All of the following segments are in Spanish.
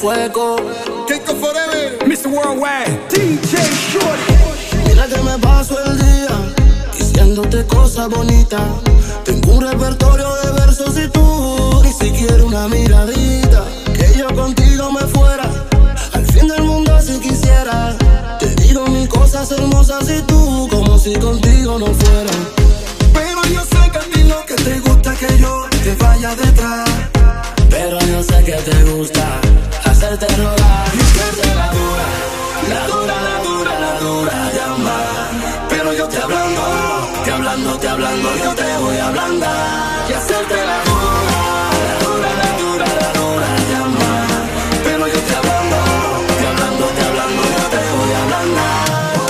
Fuego, Keiko Forever, Mr. Worldwide, DJ Shorty. mira que me paso el día diciéndote cosas bonitas. Tengo un repertorio de versos y tú ni siquiera una miradita. Que yo contigo me fuera al fin del mundo si quisiera. Te digo mis cosas hermosas y tú como si contigo no fuera. pero yo sé que a ti lo que te gusta es que yo te vaya detrás. Pero yo sé que te gusta hacerte rogar y hacerte la dura, la dura, la dura, la dura de amar. Pero yo te hablando, yo te voy a ablandar y hacerte la dura, la dura, la dura, la dura de amar. pero yo te hablando, yo te voy a ablandar.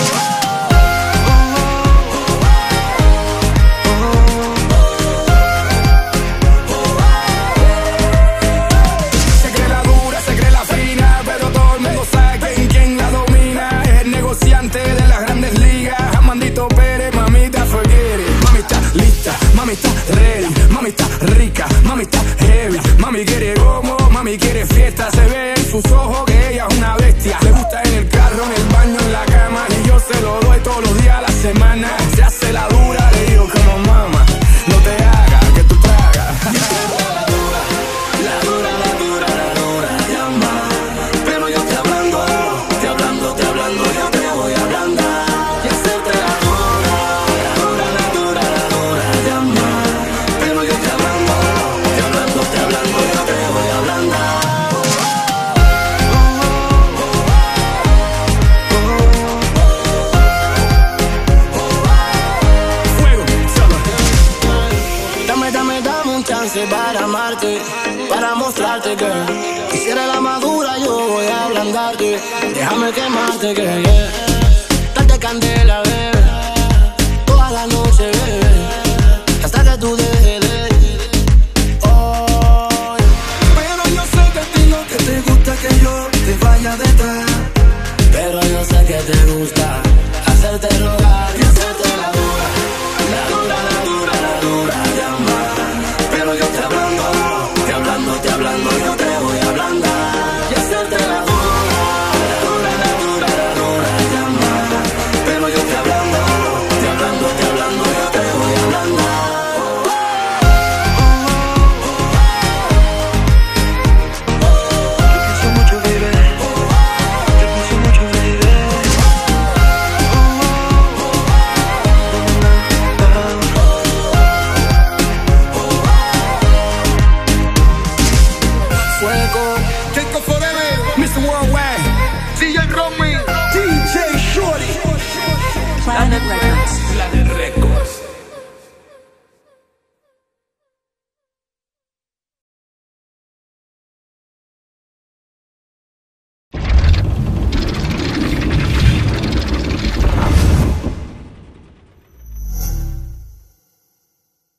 Se cree la dura, se cree la fina, pero todo el mundo sabe quién la domina. Es el negociante de las grandes ligas, Amandito Pérez, mamita, forget it. Mami está lista, mami está ready, mami está rica, mami está heavy. Mami quiere gomo, mami quiere fiesta, se ve en sus ojos que ella es una bestia. Le gusta en el carro, en el baño, en la cama, y yo se lo doy todos los días a la semana. Se hace la dura, le digo como mamá, no te hagas que tú tragas. La dura, la dura, la dura de amar. pero yo te hablando, yo te voy a ablandar y hacerte la dura, la dura, la dura, la dura de amar. pero yo te hablando, yo te voy a ablandar. Fuego, solo. Dame un chance para amarte, para mostrarte que quisiera la madura, yo voy a ablandarte. Déjame quemarte, que yeah. Darte candela, bebé, toda la noche, bebé, hasta que tú dejes de oh, pero yo sé que a ti lo que te gusta es que yo te vaya detrás. pero yo sé que te gusta hacerte rogar y hacerte la dura, la dura, la dura, la dura de amar. pero yo te hablando, yo te voy a ablandar y hacerte la dura, la dura, la dura, la dura de amar. pero yo te hablando, yo te voy a ablandar. Fuego, Keiko Forever, Mr. Worldwide, DJ Romy. DJ Shorty. Planet Records.